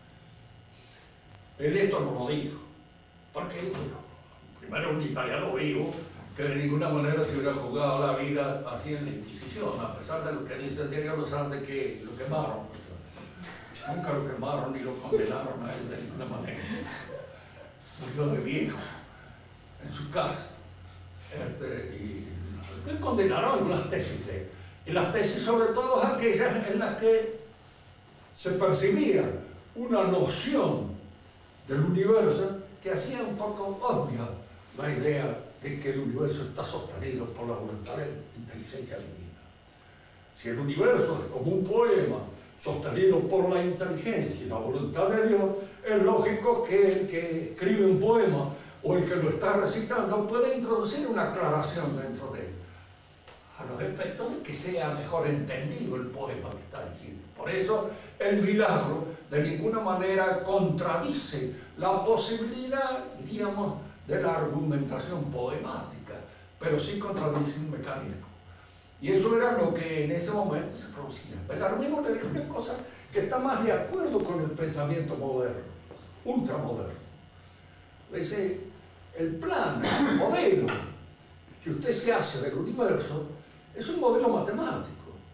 Él esto no lo dijo, porque primero un italiano vivo que de ninguna manera se hubiera jugado la vida así en la Inquisición, a pesar de lo que dice el diario Los Andes que lo quemaron. Nunca lo quemaron ni lo condenaron a él de ninguna manera. Murió de viejo en su casa. Y le condenaron algunas tesis de él. Y las tesis sobre todo aquellas en las que se percibía una noción del universo que hacía un poco obvia la idea de que el universo está sostenido por la voluntad de inteligencia divina. Si el universo es como un poema sostenido por la inteligencia y la voluntad de Dios, es lógico que el que escribe un poema o el que lo está recitando puede introducir una aclaración dentro de él, a los efectos de que sea mejor entendido el poema que está diciendo. Por eso el milagro de ninguna manera contradice la posibilidad, diríamos, de la argumentación poemática, pero sí contradice un mecanismo. Y eso era lo que en ese momento se producía. Bellarmino le dijo una cosa que está más de acuerdo con el pensamiento moderno, ultramoderno. Le dice, el plan, el modelo que usted se hace del universo es un modelo matemático.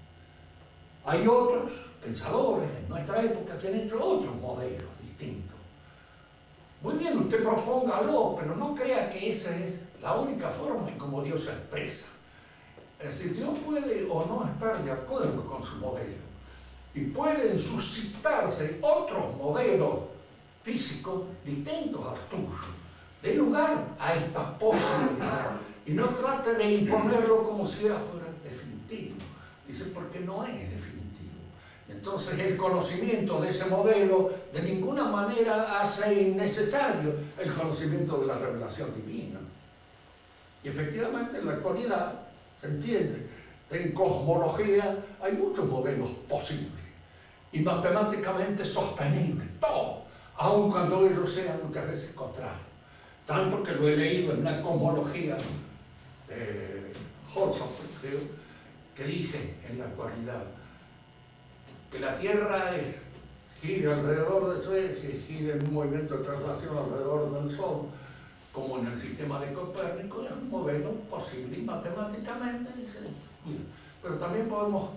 Hay otros pensadores en nuestra época que han hecho otros modelos distintos. Muy bien, usted propóngalo, pero no crea que esa es la única forma en cómo Dios se expresa. Es decir, Dios puede o no estar de acuerdo con su modelo y pueden suscitarse otros modelos físicos distintos al suyo. Dé lugar a esta posibilidad y no trate de imponerlo como si fuera definitivo. Dice, porque no es definitivo. Entonces el conocimiento de ese modelo de ninguna manera hace innecesario el conocimiento de la revelación divina. Y efectivamente en la actualidad se entiende, en cosmología hay muchos modelos posibles y matemáticamente sostenibles, todo, aun cuando ellos sean muchas veces contrarios. Tanto que lo he leído en una cosmología de Holzapfel, creo, que dice en la actualidad que la Tierra gira alrededor de su eje, gira en un movimiento de traslación alrededor del Sol, como en el sistema de Copérnico, es un modelo posible y matemáticamente dice, mira, pero también podemos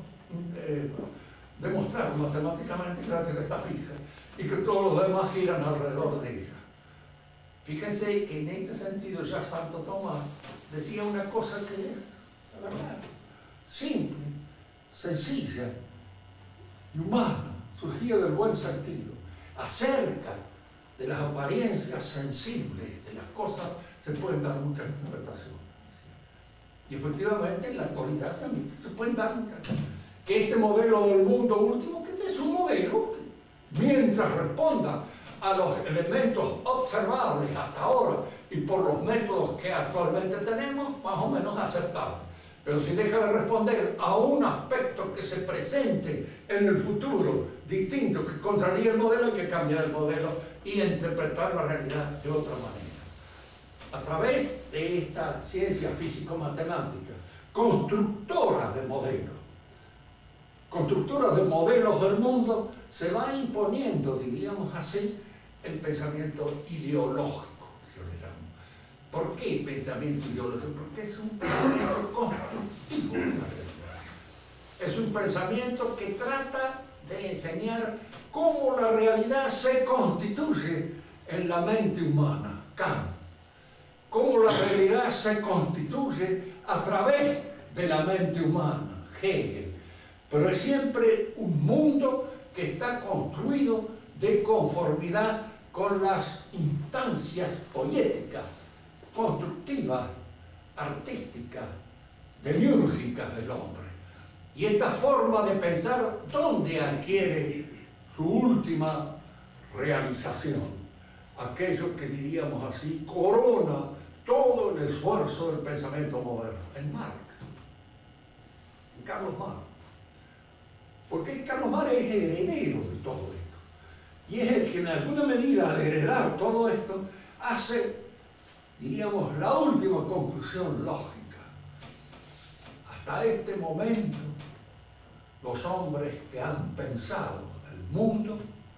demostrar matemáticamente que la Tierra está fija y que todos los demás giran alrededor de ella. Fíjense que en este sentido ya Santo Tomás decía una cosa que es, la verdad, simple, sencilla y humana, surgía del buen sentido, acerca de las apariencias sensibles de las cosas se pueden dar muchas interpretaciones. Y efectivamente en la actualidad se pueden dar muchas. que este modelo del mundo último, que es un modelo que, mientras responda a los elementos observables hasta ahora y por los métodos que actualmente tenemos, más o menos aceptable. Pero si deja de responder a un aspecto que se presente en el futuro distinto, que contraría el modelo, hay que cambiar el modelo y interpretar la realidad de otra manera. A través de esta ciencia físico-matemática, constructora de modelos del mundo, se va imponiendo, diríamos así, el pensamiento ideológico. ¿Por qué pensamiento ideológico? Porque es un pensamiento constructivo de la realidad. Es un pensamiento que trata de enseñar cómo la realidad se constituye en la mente humana, Kant. Cómo la realidad se constituye a través de la mente humana, Hegel. Pero es siempre un mundo que está construido de conformidad con las instancias poéticas, constructivas, artísticas, demiúrgicas del hombre. Y esta forma de pensar, ¿dónde adquiere su última realización? Aquello que diríamos así, corona todo el esfuerzo del pensamiento moderno, en Marx, en Carlos Marx. Porque Carlos Marx es heredero de todo esto. Y es el que en alguna medida, al heredar todo esto, hace, diríamos, la última conclusión lógica. Hasta este momento, los hombres que han pensado el mundo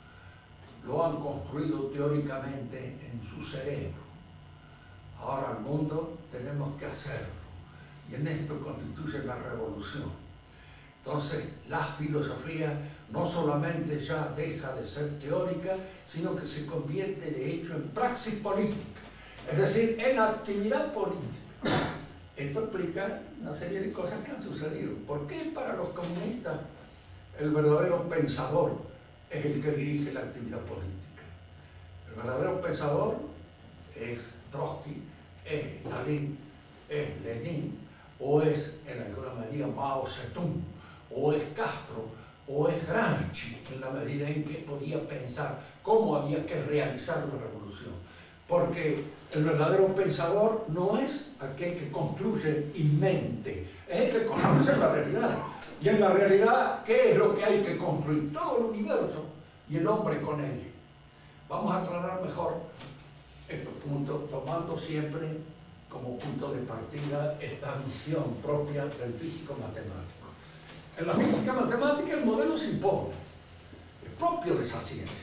lo han construido teóricamente en su cerebro. Ahora el mundo tenemos que hacerlo. Y en esto constituye la revolución. Entonces, la filosofía no solamente ya deja de ser teórica, sino que se convierte de hecho en praxis política. Es decir, en actividad política. Esto explica una serie de cosas que han sucedido. ¿Por qué para los comunistas el verdadero pensador es el que dirige la actividad política? El verdadero pensador es Trotsky, es Stalin, es Lenin, o es en alguna medida Mao Zedong, o es Castro, o es Gramsci, en la medida en que podía pensar cómo había que realizar la revolución. Porque el verdadero pensador no es aquel que construye en mente, es el que construye la realidad. Y en la realidad, ¿qué es lo que hay que construir? Todo el universo y el hombre con él. Vamos a aclarar mejor estos puntos, tomando siempre como punto de partida esta visión propia del físico matemático. En la física matemática el modelo se impone, es propio de esa ciencia.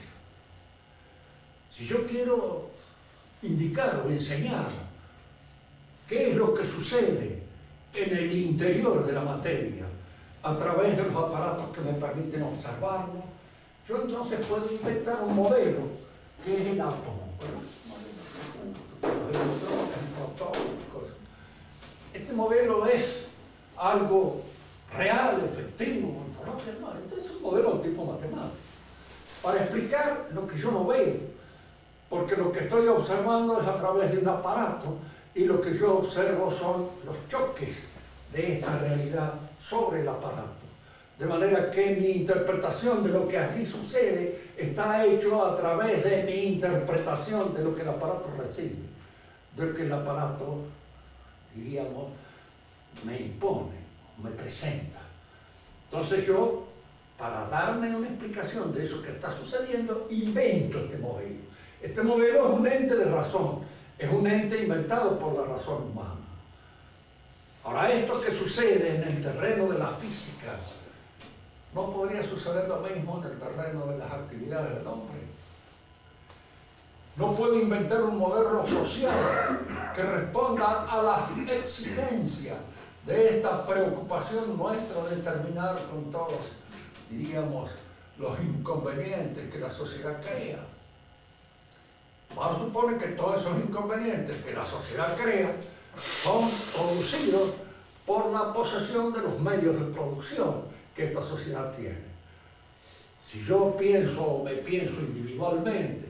Si yo quiero indicar o enseñar qué es lo que sucede en el interior de la materia a través de los aparatos que me permiten observarlo, yo entonces puedo inventar un modelo que es el átomo. Este modelo es algo real, efectivo, entonces es un modelo de tipo matemático para explicar lo que yo no veo, porque lo que estoy observando es a través de un aparato y lo que yo observo son los choques de esta realidad sobre el aparato. De manera que mi interpretación de lo que así sucede está hecho a través de mi interpretación de lo que el aparato recibe, de lo que el aparato, diríamos, me impone, me presenta. Entonces yo, para darme una explicación de eso que está sucediendo, invento este modelo. Este modelo es un ente de razón, es un ente inventado por la razón humana. Ahora, esto que sucede en el terreno de la física, ¿no podría suceder lo mismo en el terreno de las actividades del hombre? No puedo inventar un modelo social que responda a las exigencias de esta preocupación nuestra de terminar con todos, diríamos, los inconvenientes que la sociedad crea. Vamos a suponer que todos esos inconvenientes que la sociedad crea son producidos por la posesión de los medios de producción que esta sociedad tiene. Si yo pienso o me pienso individualmente,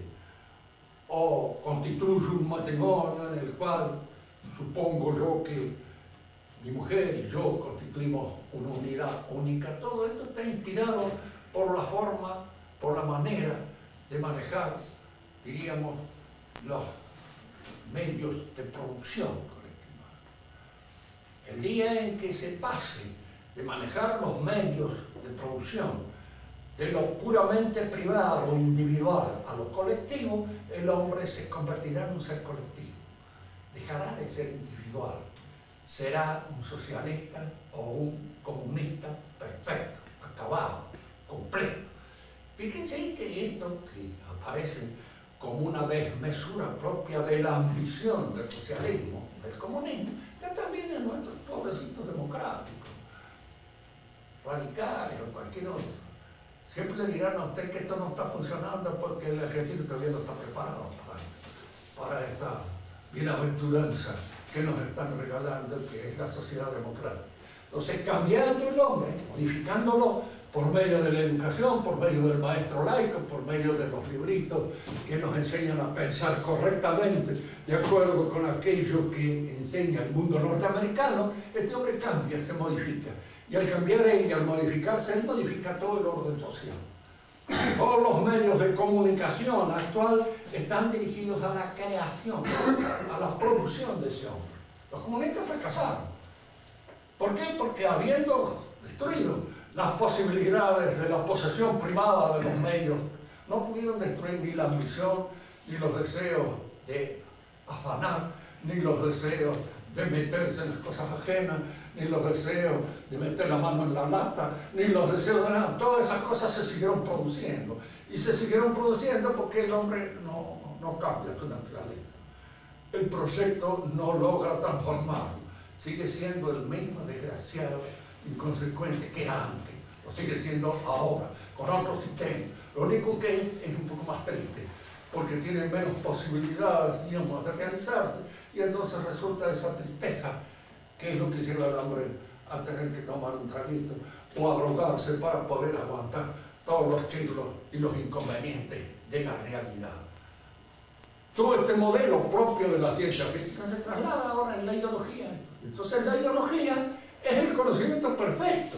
o constituyo un matrimonio en el cual supongo yo que mi mujer y yo constituimos una unidad única. Todo esto está inspirado por la forma, por la manera de manejar, diríamos, los medios de producción colectiva. El día en que se pase de manejar los medios de producción de lo puramente privado o individual a lo colectivo, el hombre se convertirá en un ser colectivo. Dejará de ser individual. Será un socialista o un comunista perfecto, acabado, completo. Fíjense que esto que aparece como una desmesura propia de la ambición del socialismo, del comunismo, está también en nuestros pobrecitos democráticos, radicales o cualquier otro. Siempre le dirán a usted que esto no está funcionando porque el argentino todavía no está preparado para esta bienaventuranza que nos están regalando, que es la sociedad democrática. Entonces, cambiando el hombre, modificándolo por medio de la educación, por medio del maestro laico, por medio de los libritos que nos enseñan a pensar correctamente de acuerdo con aquello que enseña el mundo norteamericano, este hombre cambia, se modifica. Y al cambiar él y al modificarse, él modifica todo el orden social. Todos los medios de comunicación actual están dirigidos a la creación, a la producción de ese hombre. Los comunistas fracasaron. ¿Por qué? Porque habiendo destruido las posibilidades de la posesión privada de los medios, no pudieron destruir ni la ambición, ni los deseos de afanar, ni los deseos de meterse en las cosas ajenas, ni los deseos de meter la mano en la lata, ni los deseos de nada. Todas esas cosas se siguieron produciendo. Y se siguieron produciendo porque el hombre no cambia su naturaleza. El proyecto no logra transformarlo. Sigue siendo el mismo desgraciado, inconsecuente que era antes. Lo sigue siendo ahora, con otro sistema. Lo único que es un poco más triste, porque tiene menos posibilidades, digamos, de realizarse, y entonces resulta esa tristeza, que es lo que lleva al hombre a tener que tomar un traguito o a drogarse para poder aguantar todos los chirlos y los inconvenientes de la realidad. Todo este modelo propio de la ciencia física se traslada ahora en la ideología. Entonces la ideología es el conocimiento perfecto,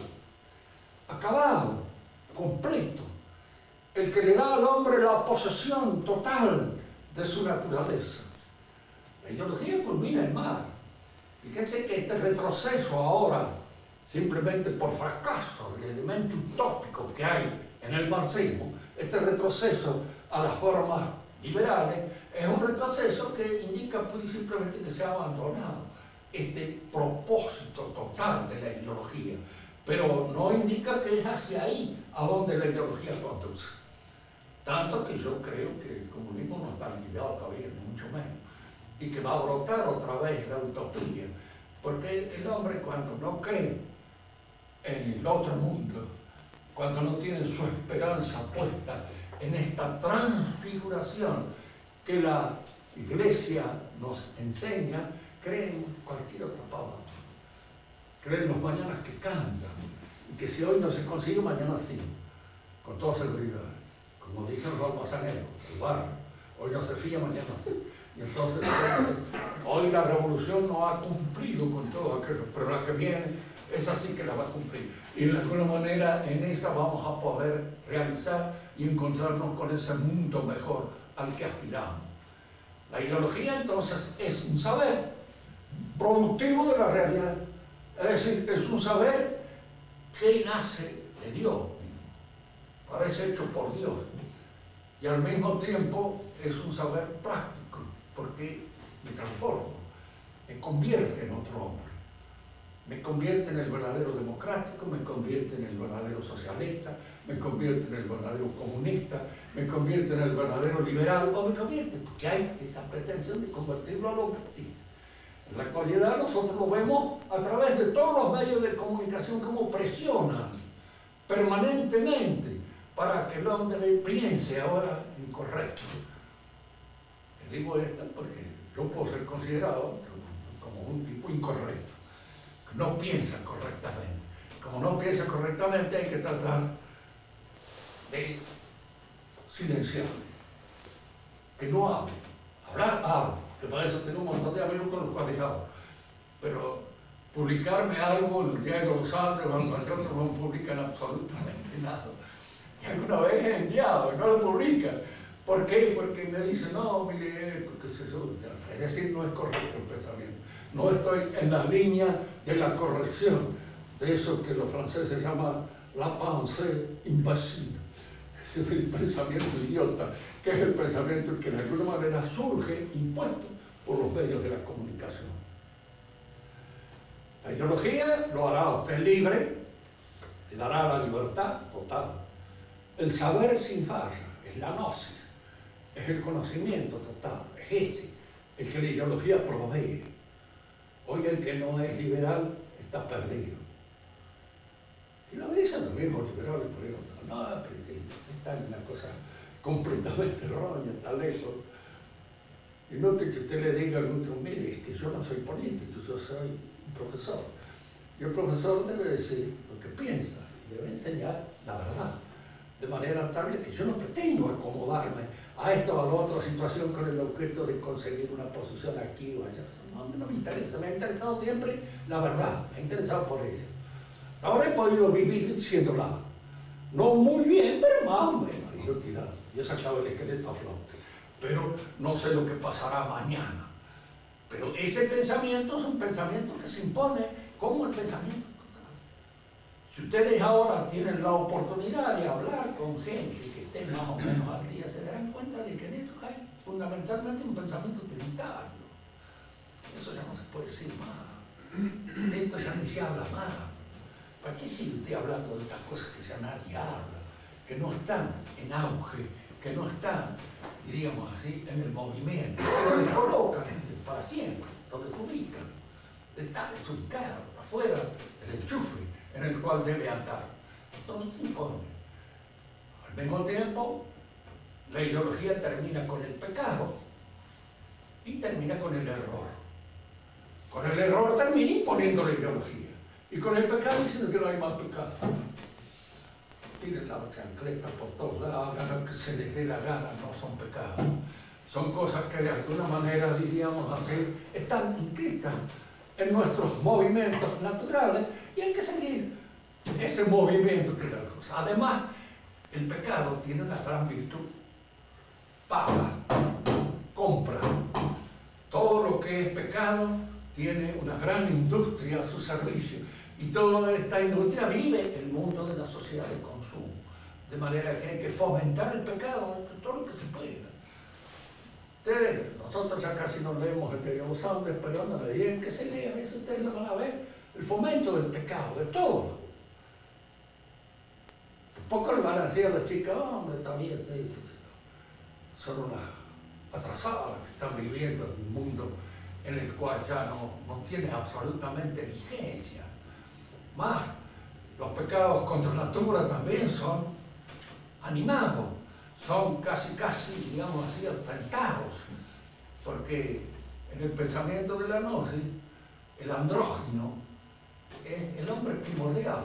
acabado, completo, el que le da al hombre la posesión total de su naturaleza. La ideología culmina en mar. Fíjense que este retroceso ahora, simplemente por fracaso del elemento utópico que hay en el marxismo, este retroceso a las formas liberales, es un retroceso que indica pura y simplemente que se ha abandonado este propósito total de la ideología, pero no indica que es hacia ahí a donde la ideología conduce. Tanto que yo creo que el comunismo no está liquidado todavía, ni mucho menos, y que va a brotar otra vez la utopía, porque el hombre cuando no cree en el otro mundo, cuando no tiene su esperanza puesta en esta transfiguración que la Iglesia nos enseña, cree en cualquier otra palabra, cree en los mañanas que cantan, y que si hoy no se consigue, mañana sí, con toda seguridad, como dicen los almazaneros, el barrio, hoy no se fía, mañana sí. Y entonces, hoy la revolución no ha cumplido con todo aquello, pero la que viene, esa sí que la va a cumplir. Y de alguna manera en esa vamos a poder realizar y encontrarnos con ese mundo mejor al que aspiramos. La ideología entonces es un saber productivo de la realidad. Es decir, es un saber que nace de Dios, parece hecho por Dios. Y al mismo tiempo es un saber práctico, porque me transforma, me convierte en otro hombre, me convierte en el verdadero democrático, me convierte en el verdadero socialista, me convierte en el verdadero comunista, me convierte en el verdadero liberal, o me convierte, porque hay esa pretensión de convertirlo a lo que existe. En la actualidad nosotros lo vemos a través de todos los medios de comunicación como presionan permanentemente para que el hombre piense ahora incorrecto. Le digo esto porque yo puedo ser considerado como un tipo incorrecto, que no piensa correctamente. Como no piensa correctamente, hay que tratar de silenciarlo, que no hable. Hablar, hablo, que para eso tengo un montón de amigos con los cuales hablo, pero publicarme algo en el Diario de los Andes o en cualquier otro, no publican absolutamente nada. Y alguna vez he enviado y no lo publican. ¿Por qué? Porque me dicen, no, mire esto, qué sé yo. Es decir, no es correcto el pensamiento. No estoy en la línea de la corrección, de eso que los franceses llaman la pensée imbécile, es decir, el pensamiento idiota, que es el pensamiento que de alguna manera surge impuesto por los medios de la comunicación. La ideología lo hará a usted libre, le dará la libertad total. El saber sin falla es la gnosis, es el conocimiento total, es ese, el que la ideología provee. Hoy el que no es liberal está perdido. Y lo dicen los mismos liberales, por ejemplo, no, pero está en una cosa completamente errónea, está lejos. Y note que usted le diga a algún, mire, es que yo no soy político, yo soy un profesor. Y el profesor debe decir lo que piensa y debe enseñar la verdad. De manera tal que yo no pretendo acomodarme a esta o a la otra situación con el objeto de conseguir una posición aquí o allá. No me interesa, me ha interesado siempre la verdad, me ha interesado por ella. Ahora he podido vivir siéndola. No muy bien, pero más o menos. Y yo tirado, yo he sacado el esqueleto a flote. Pero no sé lo que pasará mañana. Pero ese pensamiento es un pensamiento que se impone como el pensamiento total. Si ustedes ahora tienen la oportunidad de hablar con gente que esté más o menos al día, se darán cuenta de que en ellos hay fundamentalmente un pensamiento utilitario. Eso ya no se puede decir más. De esto ya ni se habla más. ¿Para qué sigue usted hablando de estas cosas que ya nadie habla, que no están en auge, que no están, diríamos así, en el movimiento, que lo descolocan para siempre, lo desubican, está desubicado, afuera del enchufe en el cual debe andar? Entonces se impone. Al mismo tiempo, la ideología termina con el pecado y termina con el error. Con el error termina imponiendo la ideología. Y con el pecado diciendo que no hay más pecado. Tiren la chancleta por todos lados, hagan lo que se les dé la gana, no son pecados. Son cosas que de alguna manera, diríamos así, están inscritas en nuestros movimientos naturales y hay que seguir ese movimiento que es la cosa. Además, el pecado tiene una gran virtud. Paga, compra. Todo lo que es pecado tiene una gran industria a su servicio. Y toda esta industria vive el mundo de la sociedad de consumo. De manera que hay que fomentar el pecado todo lo que se pueda. Nosotros ya casi no leemos el Diario de los Andes, pero en la medida en que se lee, a veces ustedes lo van a ver, el fomento del pecado, de todo. Poco le van a decir a las chicas, hombre, está bien, son unas atrasadas que están viviendo en un mundo en el cual ya no tiene absolutamente vigencia. Más, los pecados contra la natura también son animados, son casi, digamos así, ostentados, porque en el pensamiento de la gnosis, el andrógino es el hombre primordial.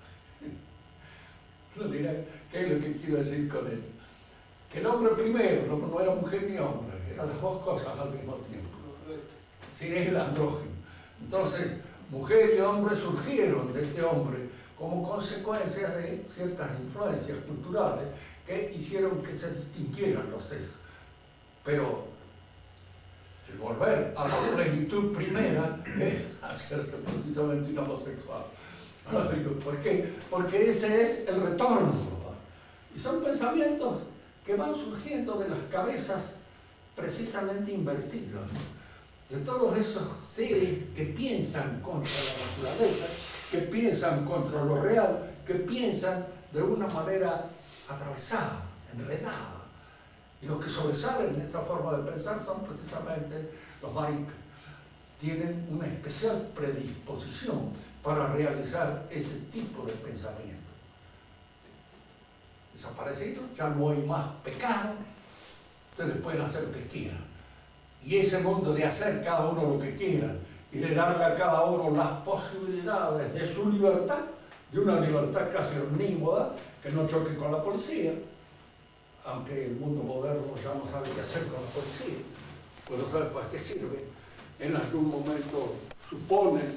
No dirán, ¿qué es lo que quiero decir con eso? Que el hombre primero no era mujer ni hombre, eran las dos cosas al mismo tiempo. Sí, es el andrógino. Entonces, mujer y hombre surgieron de este hombre como consecuencia de ciertas influencias culturales que hicieron que se distinguieran los sexos. Pero el volver a la plenitud primera es hacerse precisamente un homosexual. ¿Por qué? Porque ese es el retorno. Y son pensamientos que van surgiendo de las cabezas precisamente invertidas. De todos esos seres que piensan contra la naturaleza, que piensan contra lo real, que piensan de una manera atravesada, enredada. Y los que sobresalen en esa forma de pensar son precisamente los maricas. Tienen una especial predisposición para realizar ese tipo de pensamiento. Desaparecido, ya no hay más pecado, ustedes pueden hacer lo que quieran. Y ese mundo de hacer cada uno lo que quiera y de darle a cada uno las posibilidades de su libertad, de una libertad casi omnímoda, que no choque con la policía, aunque el mundo moderno ya no sabe qué hacer con la policía, pues no sabe para qué sirve. En algún momento suponen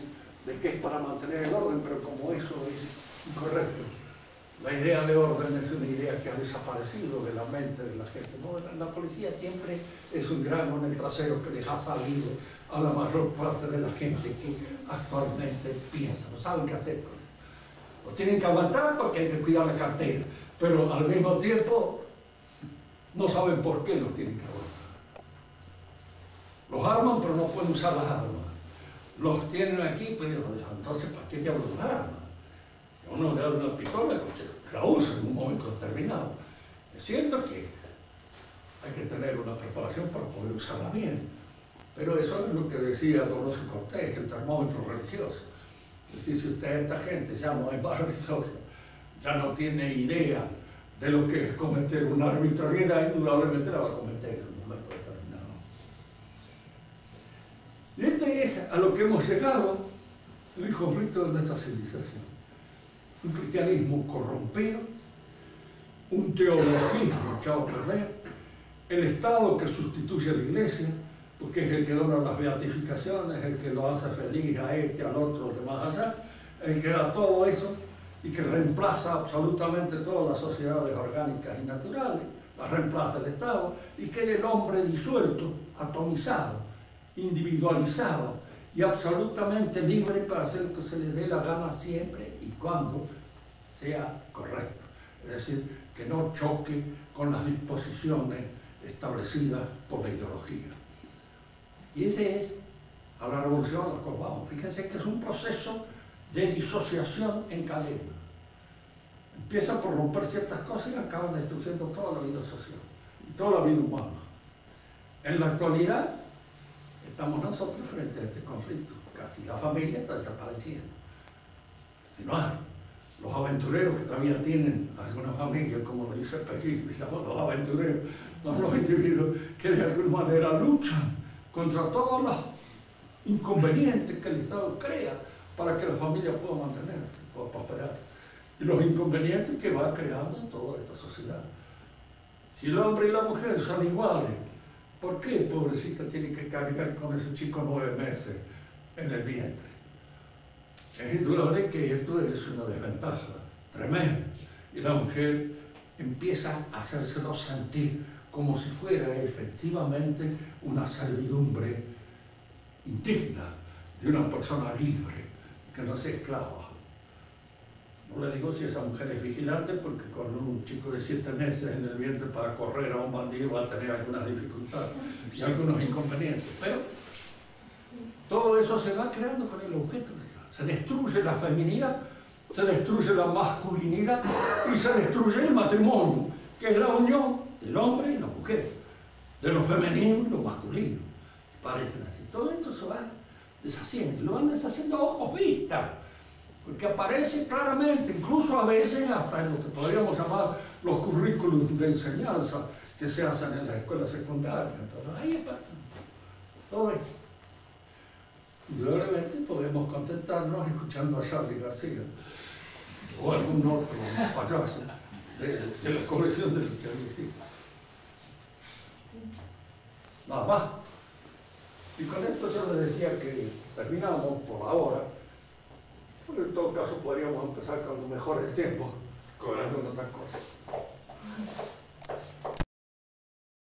de que es para mantener el orden, pero como eso es incorrecto. La idea de orden es una idea que ha desaparecido de la mente de la gente. ¿No? La policía siempre es un grano en el trasero que les ha salido a la mayor parte de la gente que actualmente piensa. No saben qué hacer con eso. Lo tienen que aguantar porque hay que cuidar la cartera, pero al mismo tiempo no saben por qué los tienen que aguantar. Los arman, pero no pueden usar las armas. Los tienen aquí, pero entonces ¿para qué diablos las armas? Uno le da una pistola porque la usa en un momento determinado. Es cierto que hay que tener una preparación para poder usarla bien, pero eso es lo que decía Donoso Cortés, el termómetro religioso. Es decir, si usted a esta gente ya no es más religiosa, ya no tiene idea de lo que es cometer una arbitrariedad, indudablemente la va a cometer en un momento determinado. Y este es a lo que hemos llegado en el conflicto de nuestra civilización. Un cristianismo corrompido, un teologismo echado a perder, el Estado que sustituye a la Iglesia, porque es el que dona las beatificaciones, el que lo hace feliz a este, al otro, a los demás allá, el que da todo eso y que reemplaza absolutamente todas las sociedades orgánicas y naturales, las reemplaza el Estado, y queda el hombre disuelto, atomizado, individualizado y absolutamente libre para hacer lo que se le dé la gana siempre y cuando sea correcto. Es decir, que no choque con las disposiciones establecidas por la ideología. Y ese es a la revolución a la cual vamos. Fíjense que es un proceso de disociación en cadena. Empieza por romper ciertas cosas y acaba destruyendo toda la vida social y toda la vida humana. En la actualidad estamos nosotros frente a este conflicto. Casi la familia está desapareciendo. Si no hay. Los aventureros que todavía tienen alguna familia, como lo dice Peguil, los aventureros, son los individuos que de alguna manera luchan contra todos los inconvenientes que el Estado crea para que la familia pueda mantenerse, pueda prosperar. Y los inconvenientes que va creando en toda esta sociedad. Si el hombre y la mujer son iguales, ¿por qué, pobrecita, tiene que cargar con ese chico 9 meses en el vientre? Es indudable que esto es una desventaja tremenda. Y la mujer empieza a hacérselo sentir como si fuera efectivamente una servidumbre indigna de una persona libre, que no sea esclava. No le digo si esa mujer es vigilante, porque con un chico de 7 meses en el vientre para correr a un bandido va a tener algunas dificultades y algunos inconvenientes. Pero todo eso se va creando con el objeto. Se destruye la feminidad, se destruye la masculinidad y se destruye el matrimonio, que es la unión del hombre y la mujer, de lo femenino y lo masculino, que parecen así. Todo esto se va deshaciendo, y lo van deshaciendo a ojos vistas, porque aparece claramente, incluso a veces hasta en lo que podríamos llamar los currículos de enseñanza que se hacen en las escuelas secundarias. Entonces ahí aparece todo esto. Indudablemente podemos contentarnos escuchando a Charly García o algún otro payaso de la colección del que había sido. Nada más. Y con esto yo les decía que terminamos por ahora, pero en todo caso podríamos empezar cuando mejore el tiempo con alguna otra cosa.